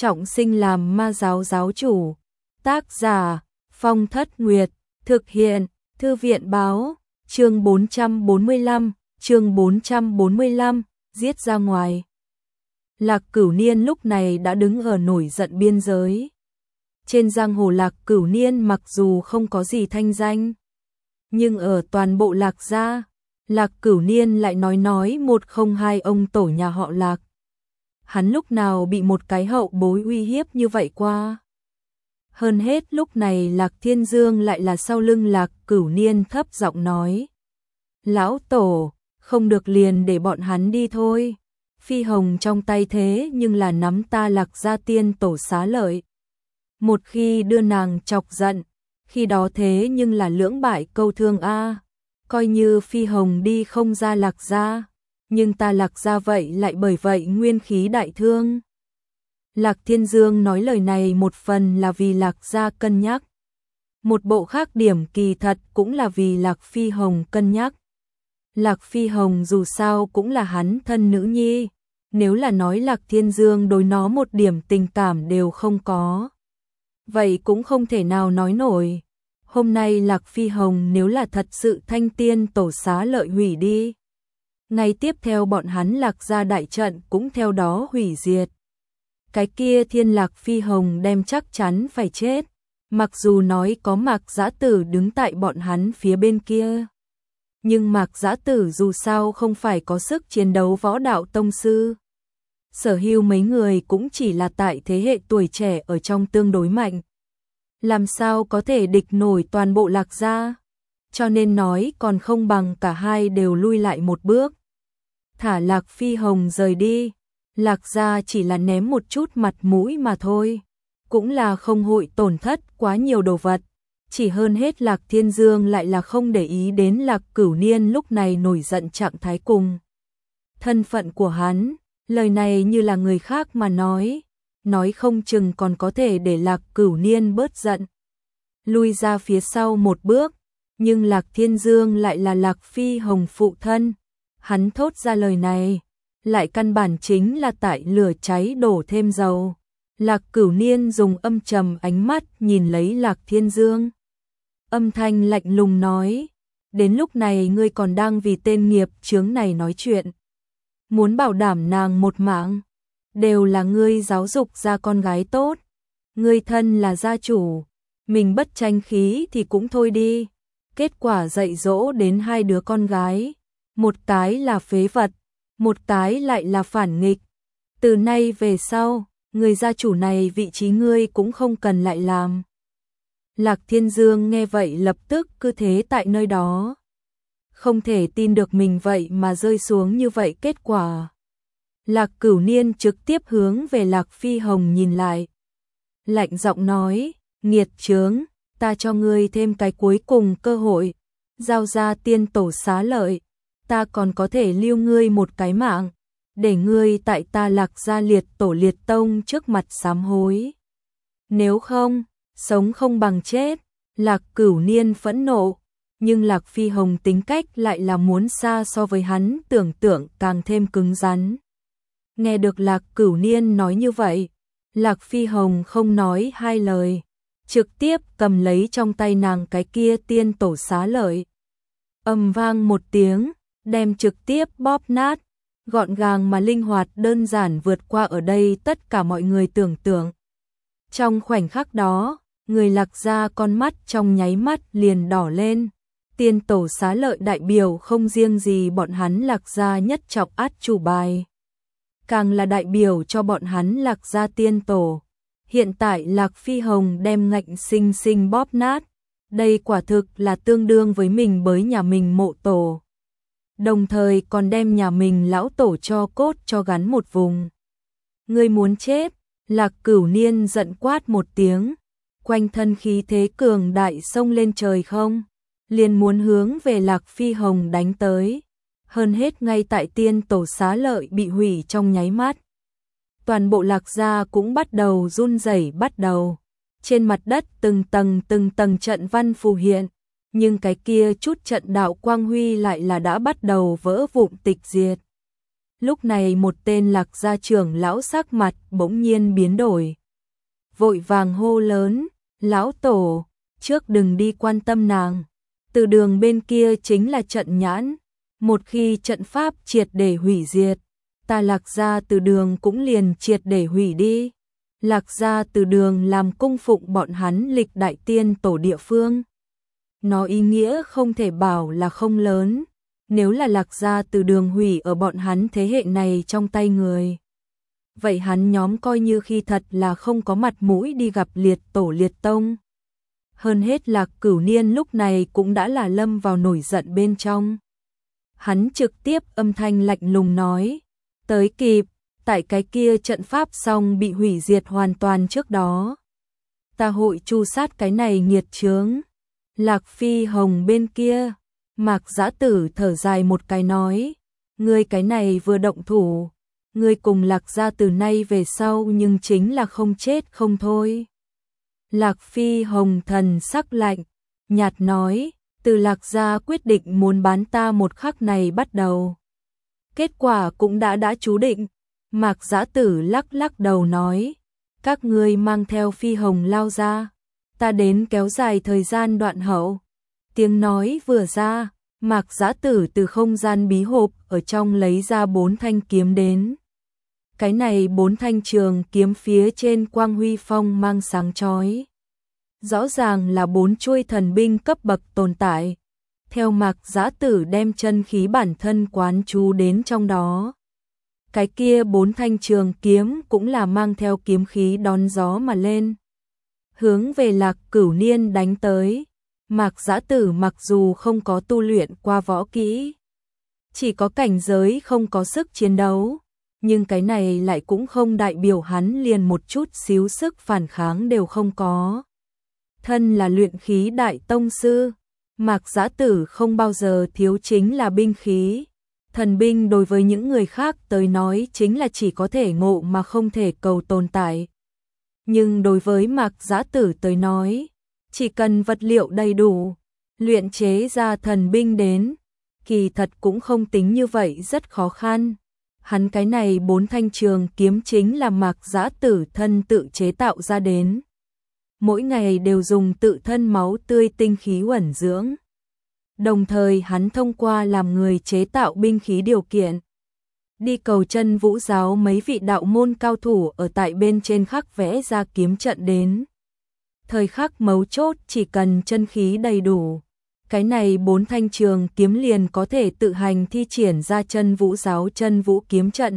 trọng sinh làm ma giáo giáo chủ. Tác giả Phong Thất Nguyệt, thực hiện Thư viện báo, chương 445, giết ra ngoài. Lạc Cửu Niên lúc này đã đứng ở nổi giận biên giới. Trên giang hồ Lạc Cửu Niên mặc dù không có gì thanh danh, nhưng ở toàn bộ Lạc gia, Lạc Cửu Niên lại nói một không hai ông tổ nhà họ Lạc. Hắn lúc nào bị một cái hậu bối uy hiếp như vậy qua. Hơn hết lúc này Lạc Thiên Dương lại là sau lưng Lạc Cửu Niên thấp giọng nói. Lão tổ, không được liền để bọn hắn đi thôi. Phi hồng trong tay thế nhưng là nắm ta Lạc gia tiên tổ xá lợi. Một khi đưa nàng chọc giận, khi đó thế nhưng là lưỡng bại câu thương a. Coi như Phi hồng đi không ra Lạc gia, nhưng ta Lạc gia vậy lại bởi vậy nguyên khí đại thương. Lạc Thiên Dương nói lời này một phần là vì Lạc gia cân nhắc. Một bộ khác điểm kỳ thật cũng là vì Lạc Phi hồng cân nhắc. Lạc Phi hồng dù sao cũng là hắn thân nữ nhi, nếu là nói Lạc Thiên Dương đối nó một điểm tình cảm đều không có, vậy cũng không thể nào nói nổi. Hôm nay Lạc Phi hồng nếu là thật sự thanh tiên tổ xá lợi hủy đi, ngày tiếp theo bọn hắn Lạc gia đại trận cũng theo đó hủy diệt. Cái kia Thiên Lạc Phi hồng đem chắc chắn phải chết, mặc dù nói có Mạc Giã Tử đứng tại bọn hắn phía bên kia. Nhưng Mạc Giã Tử dù sao không phải có sức chiến đấu võ đạo tông sư. Sở hữu mấy người cũng chỉ là tại thế hệ tuổi trẻ ở trong tương đối mạnh. Làm sao có thể địch nổi toàn bộ Lạc gia, cho nên nói còn không bằng cả hai đều lui lại một bước. Thả Lạc Phi hồng rời đi, Lạc gia chỉ là ném một chút mặt mũi mà thôi, cũng là không hội tổn thất quá nhiều đồ vật. Chỉ hơn hết Lạc Thiên Dương lại là không để ý đến Lạc Cửu Niên lúc này nổi giận trạng thái cùng thân phận của hắn, lời này như là người khác mà nói không chừng còn có thể để Lạc Cửu Niên bớt giận, lui ra phía sau một bước. Nhưng Lạc Thiên Dương lại là Lạc Phi hồng phụ thân, hắn thốt ra lời này lại căn bản chính là tại lửa cháy đổ thêm dầu. Lạc Cửu Niên dùng âm trầm ánh mắt nhìn lấy Lạc Thiên Dương, âm thanh lạnh lùng nói, đến lúc này ngươi còn đang vì tên nghiệp chướng này nói chuyện, muốn bảo đảm nàng một mạng, đều là ngươi giáo dục ra con gái tốt, ngươi thân là gia chủ, mình bất tranh khí thì cũng thôi đi, kết quả dạy dỗ đến hai đứa con gái, một cái là phế vật, một cái lại là phản nghịch, từ nay về sau, người gia chủ này vị trí ngươi cũng không cần lại làm. Lạc Thiên Dương nghe vậy lập tức cứ thế tại nơi đó, không thể tin được mình vậy mà rơi xuống như vậy kết quả. Lạc Cửu Niên trực tiếp hướng về Lạc Phi hồng nhìn lại, lạnh giọng nói, nghiệt chướng, ta cho ngươi thêm cái cuối cùng cơ hội, giao ra tiên tổ xá lợi, ta còn có thể lưu ngươi một cái mạng, để ngươi tại ta Lạc gia liệt tổ liệt tông trước mặt sám hối. Nếu không, sống không bằng chết. Lạc Cửu Niên phẫn nộ, nhưng Lạc Phi hồng tính cách lại là muốn xa so với hắn tưởng tượng càng thêm cứng rắn. Nghe được Lạc Cửu Niên nói như vậy, Lạc Phi hồng không nói hai lời, trực tiếp cầm lấy trong tay nàng cái kia tiên tổ xá lợi. Ầm vang một tiếng, đem trực tiếp bóp nát, gọn gàng mà linh hoạt, đơn giản vượt qua ở đây tất cả mọi người tưởng tượng. Trong khoảnh khắc đó, người Lạc gia con mắt trong nháy mắt liền đỏ lên. Tiên tổ xá lợi đại biểu không riêng gì bọn hắn Lạc gia nhất trọng át chủ bài, càng là đại biểu cho bọn hắn Lạc gia tiên tổ. Hiện tại Lạc Phi hồng đem ngạnh sinh sinh bóp nát, đây quả thực là tương đương với mình bới nhà mình mộ tổ, đồng thời còn đem nhà mình lão tổ cho cốt cho gắn một vùng. Ngươi muốn chết? Lạc Cửu Niên giận quát một tiếng, quanh thân khí thế cường đại xông lên trời không, liền muốn hướng về Lạc Phi hồng đánh tới. Hơn hết ngay tại tiên tổ xá lợi bị hủy trong nháy mắt, toàn bộ Lạc gia cũng bắt đầu run rẩy bắt đầu. Trên mặt đất từng tầng trận văn phù hiện, nhưng cái kia chút trận đạo quang huy lại là đã bắt đầu vỡ vụn tịch diệt. Lúc này một tên Lạc gia trưởng lão sắc mặt bỗng nhiên biến đổi. Vội vàng hô lớn, lão tổ, trước đừng đi quan tâm nàng. Từ đường bên kia chính là trận nhãn. Một khi trận pháp triệt để hủy diệt, ta Lạc gia từ đường cũng liền triệt để hủy đi. Lạc gia từ đường làm cung phụng bọn hắn lịch đại tiên tổ địa phương. Nó ý nghĩa không thể bảo là không lớn. Nếu là Lạc gia từ đường hủy ở bọn hắn thế hệ này trong tay người, vậy hắn nhóm coi như khi thật là không có mặt mũi đi gặp liệt tổ liệt tông. Hơn hết Lạc Cửu Niên lúc này cũng đã là lâm vào nổi giận bên trong. Hắn trực tiếp âm thanh lạnh lùng nói, tới kịp, tại cái kia trận pháp xong bị hủy diệt hoàn toàn trước đó. Ta hội tru sát cái này nghiệt chướng. Lạc Phi Hồng bên kia, Mạc Giã Tử thở dài một cái nói, ngươi cái này vừa động thủ, ngươi cùng Lạc gia từ nay về sau nhưng chính là không chết không thôi. Lạc Phi Hồng thần sắc lạnh, nhạt nói, từ Lạc gia quyết định muốn bán ta một khắc này bắt đầu. Kết quả cũng đã chú định. Mạc Giã Tử lắc lắc đầu nói, các ngươi mang theo Phi Hồng lao ra, ta đến kéo dài thời gian đoạn hậu. Tiếng nói vừa ra, Mạc Giã Tử từ không gian bí hộp ở trong lấy ra 4 thanh kiếm đến. Cái này 4 thanh trường kiếm phía trên quang huy phong mang sáng chói. Rõ ràng là 4 chuôi thần binh cấp bậc tồn tại. Theo Mạc Giã Tử đem chân khí bản thân quán chú đến trong đó. Cái kia 4 thanh trường kiếm cũng là mang theo kiếm khí đón gió mà lên. Hướng về Lạc Cửu Niên đánh tới. Mạc Giã Tử mặc dù không có tu luyện qua võ kỹ, chỉ có cảnh giới không có sức chiến đấu, nhưng cái này lại cũng không đại biểu hắn liền một chút xíu sức phản kháng đều không có. Thân là luyện khí đại tông sư, Mạc Giã Tử không bao giờ thiếu chính là binh khí. Thần binh đối với những người khác tới nói chính là chỉ có thể ngộ mà không thể cầu tồn tại. Nhưng đối với Mạc Giã Tử tới nói, chỉ cần vật liệu đầy đủ, luyện chế ra thần binh đến, kỳ thật cũng không tính như vậy rất khó khăn. Hắn cái này 4 thanh trường kiếm chính là Mạc Giã Tử thân tự chế tạo ra đến. Mỗi ngày đều dùng tự thân máu tươi tinh khí uẩn dưỡng. Đồng thời hắn thông qua làm người chế tạo binh khí điều kiện, đi cầu chân vũ giáo mấy vị đạo môn cao thủ ở tại bên trên khắc vẽ ra kiếm trận đến. Thời khắc mấu chốt chỉ cần chân khí đầy đủ, cái này 4 thanh trường kiếm liền có thể tự hành thi triển ra chân vũ giáo chân vũ kiếm trận.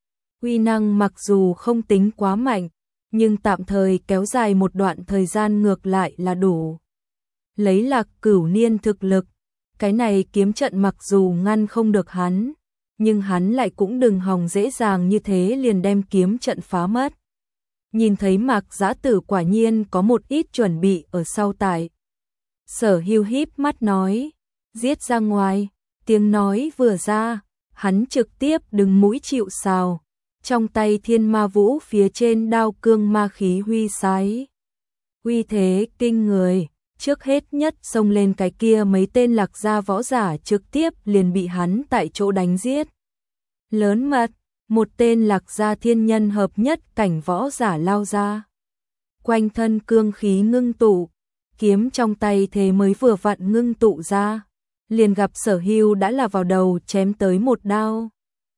Uy năng mặc dù không tính quá mạnh, nhưng tạm thời kéo dài một đoạn thời gian ngược lại là đủ. Lấy Lạc Cửu Niên thực lực, cái này kiếm trận mặc dù ngăn không được hắn, nhưng hắn lại cũng đừng hòng dễ dàng như thế liền đem kiếm trận phá mất. Nhìn thấy Mạc Giã Tử quả nhiên có một ít chuẩn bị ở sau tại. Sở Hưu híp mắt nói, giết ra ngoài, tiếng nói vừa ra, hắn trực tiếp đứng mũi chịu sào, trong tay thiên ma vũ phía trên đao cương ma khí huy sái. Uy thế kinh người, trước hết nhất xông lên cái kia mấy tên Lạc gia võ giả trực tiếp liền bị hắn tại chỗ đánh giết. Lớn mật, một tên Lạc gia thiên nhân hợp nhất cảnh võ giả lao ra. Quanh thân cương khí ngưng tụ, kiếm trong tay thế mới vừa vặn ngưng tụ ra, liền gặp Sở Hưu đã là vào đầu chém tới một đao.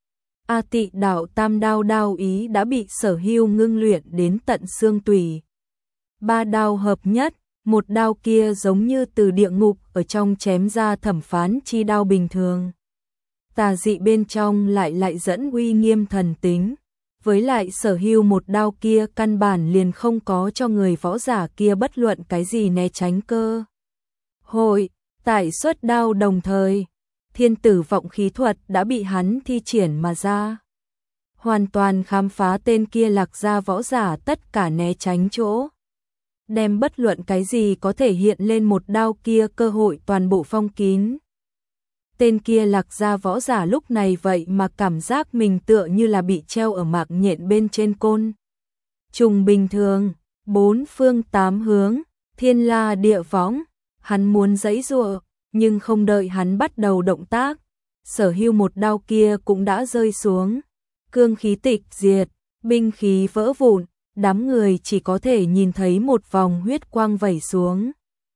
A Tị đạo tam đao đao ý đã bị Sở Hưu ngưng luyện đến tận xương tủy. 3 đao hợp nhất, một đao kia giống như từ địa ngục ở trong chém ra thẩm phán chi đao bình thường. Tà dị bên trong lại dẫn uy nghiêm thần tính. Với lại Sở Hưu một đao kia căn bản liền không có cho người võ giả kia bất luận cái gì né tránh cơ hội. Tại xuất đao đồng thời, thiên tử vọng khí thuật đã bị hắn thi triển mà ra. Hoàn toàn khám phá tên kia Lạc gia võ giả tất cả né tránh chỗ. Đem bất luận cái gì có thể hiện lên một đao kia cơ hội toàn bộ phong kín. Tên kia Lạc gia võ giả lúc này vậy mà cảm giác mình tựa như là bị treo ở mạng nhện bên trên côn trùng bình thường, 4 phương 8 hướng, thiên la địa võng. Hắn muốn giãy giụa, nhưng không đợi hắn bắt đầu động tác, Sở Hưu một đao kia cũng đã rơi xuống, cương khí tịch diệt, binh khí vỡ vụn, đám người chỉ có thể nhìn thấy một vòng huyết quang vẩy xuống.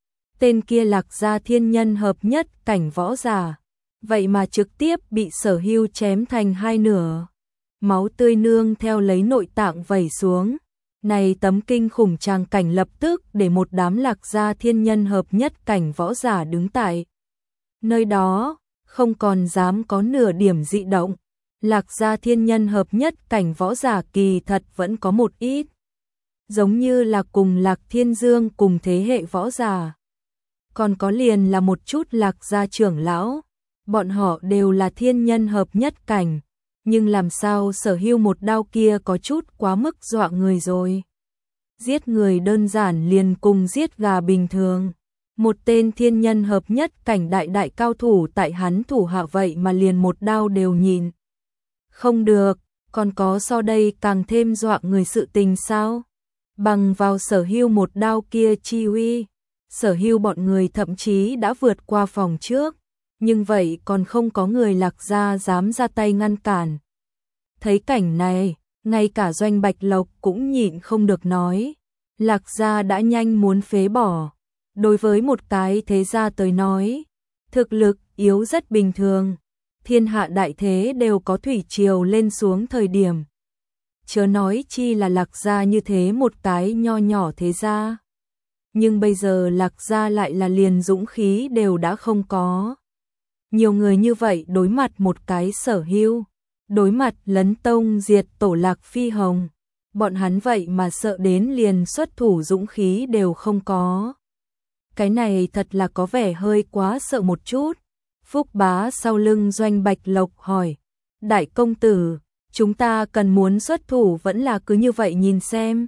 Tên kia Lạc Gia thiên nhân hợp nhất cảnh võ giả, vậy mà trực tiếp bị Sở Hưu chém thành hai nửa. Máu tươi nương theo lấy nội tạng vẩy xuống. Này tấm kinh khủng tràng cảnh lập tức để một đám Lạc Gia thiên nhân hợp nhất cảnh võ giả đứng tại nơi đó, không còn dám có nửa điểm dị động. Lạc Gia thiên nhân hợp nhất cảnh võ giả kỳ thật vẫn có một ít, giống như là cùng Lạc Thiên Dương cùng thế hệ võ giả. Còn có liền là một chút Lạc Gia trưởng lão, bọn họ đều là thiên nhân hợp nhất cảnh, nhưng làm sao Sở Hưu một đao kia có chút quá mức dọa người rồi. Giết người đơn giản liền cùng giết gà bình thường. Một tên thiên nhân hợp nhất cảnh đại cao thủ tại hắn thủ hạ vậy mà liền một đao đều nhìn không được, còn có so đây càng thêm dọa người sự tình sao? Bằng vào Sở Hưu một đao kia chi uy, Sở Hưu bọn người thậm chí đã vượt qua phòng trước, nhưng vậy còn không có người Lạc Gia dám ra tay ngăn cản. Thấy cảnh này, ngay cả Doanh Bạch Lộc cũng nhịn không được nói, Lạc Gia đã nhanh muốn phế bỏ. Đối với một cái thế gia tới nói, thực lực yếu rất bình thường, thiên hạ đại thế đều có thủy triều lên xuống thời điểm. Chớ nói chi là Lạc Gia như thế một cái nho nhỏ thế gia. Nhưng bây giờ Lạc Gia lại là liền dũng khí đều đã không có. Nhiều người như vậy đối mặt một cái Sở Hưu, đối mặt lấn tông diệt tổ Lạc Phi Hồng, bọn hắn vậy mà sợ đến liền xuất thủ dũng khí đều không có. Cái này thật là có vẻ hơi quá sợ một chút. Phúc Bá sau lưng Doanh Bạch Lộc hỏi, đại công tử, chúng ta cần muốn xuất thủ vẫn là cứ như vậy nhìn xem.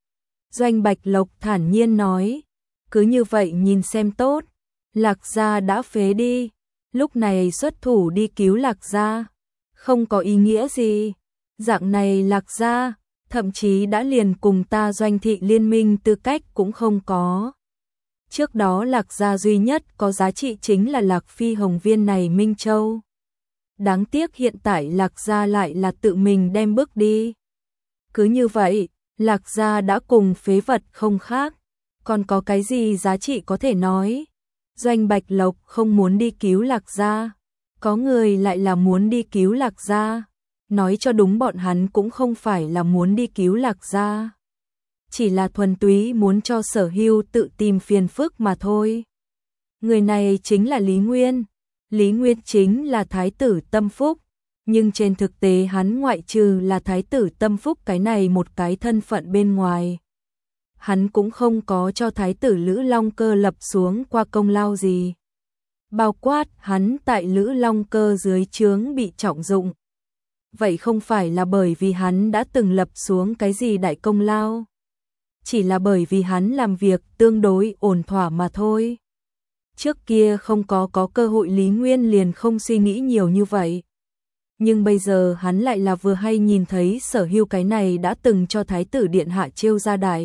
Doanh Bạch Lộc thản nhiên nói, cứ như vậy nhìn xem tốt, Lạc Gia đã phế đi, lúc này xuất thủ đi cứu Lạc Gia, không có ý nghĩa gì, dạng này Lạc Gia, thậm chí đã liền cùng ta Doanh thị liên minh tư cách cũng không có. Trước đó Lạc Gia duy nhất có giá trị chính là Lạc Phi Hồng viên này Minh Châu. Đáng tiếc hiện tại Lạc Gia lại là tự mình đem bước đi. Cứ như vậy, Lạc Gia đã cùng phế vật không khác, còn có cái gì giá trị có thể nói. Doanh Bạch Lộc không muốn đi cứu Lạc Gia, có người lại là muốn đi cứu Lạc Gia. Nói cho đúng bọn hắn cũng không phải là muốn đi cứu Lạc Gia, chỉ là thuần túy muốn cho Sở Hưu tự tìm phiền phức mà thôi. Người này chính là Lý Nguyên. Lý Nguyên chính là Thái tử Tâm Phúc, nhưng trên thực tế hắn ngoại trừ là Thái tử Tâm Phúc cái này một cái thân phận bên ngoài. Hắn cũng không có cho Thái tử Lữ Long Cơ lập xuống qua công lao gì. Bao quát hắn tại Lữ Long Cơ dưới trướng bị trọng dụng. Vậy không phải là bởi vì hắn đã từng lập xuống cái gì đại công lao, chỉ là bởi vì hắn làm việc tương đối ổn thỏa mà thôi. Trước kia không có cơ hội Lý Nguyên liền không suy nghĩ nhiều như vậy. Nhưng bây giờ hắn lại là vừa hay nhìn thấy Sở Hưu cái này đã từng cho Thái tử Điện Hạ trêu ra đại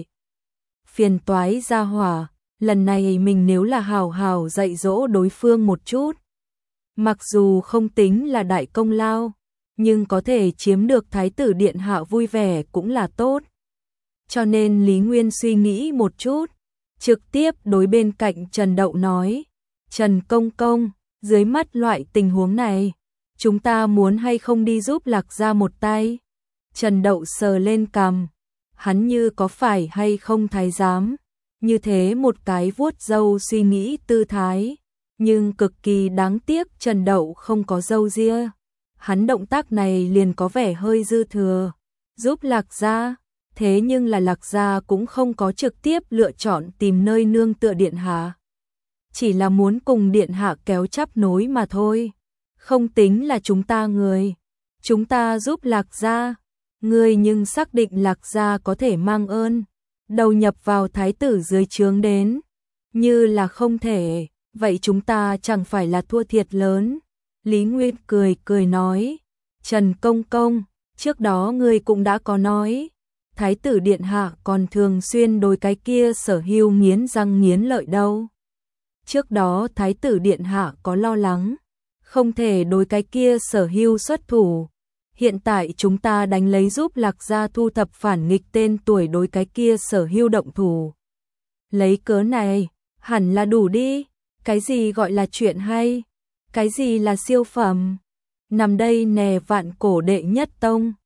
phiền toái ra hỏa, lần này mình nếu là hào hào dạy dỗ đối phương một chút. Mặc dù không tính là đại công lao, nhưng có thể chiếm được Thái tử Điện Hạ vui vẻ cũng là tốt. Cho nên Lý Nguyên suy nghĩ một chút, trực tiếp đối bên cạnh Trần Đậu nói, Trần Công Công, dưới mắt loại tình huống này, chúng ta muốn hay không đi giúp Lạc Gia một tay? Trần Đậu sờ lên cằm, hắn như có phải hay không thái giám, như thế một cái vuốt râu suy nghĩ tư thái, nhưng cực kỳ đáng tiếc Trần Đậu không có râu ria. Hắn động tác này liền có vẻ hơi dư thừa, giúp Lạc Gia. Thế nhưng là Lạc Gia cũng không có trực tiếp lựa chọn tìm nơi nương tựa Điện Hạ. Chỉ là muốn cùng Điện Hạ kéo chắp nối mà thôi. Không tính là chúng ta người. Chúng ta giúp Lạc Gia. Người nhưng xác định Lạc Gia có thể mang ơn. Đầu nhập vào Thái tử dưới trướng đến. Như là không thể. Vậy chúng ta chẳng phải là thua thiệt lớn. Lý Nguyên cười nói. Trần Công Công, trước đó ngươi cũng đã có nói. Thái tử Điện Hạ còn thường xuyên đối cái kia Sở Hưu nghiến răng nghiến lợi đâu. Trước đó Thái tử Điện Hạ có lo lắng, không thể đối cái kia Sở Hưu xuất thủ. Hiện tại chúng ta đánh lấy giúp Lạc gia thu thập phản nghịch tên tuổi đối cái kia Sở Hưu động thủ. Lấy cớ này, hẳn là đủ đi. Cái gì gọi là chuyện hay? Cái gì là siêu phẩm? Nằm đây nè vạn cổ đệ nhất tông.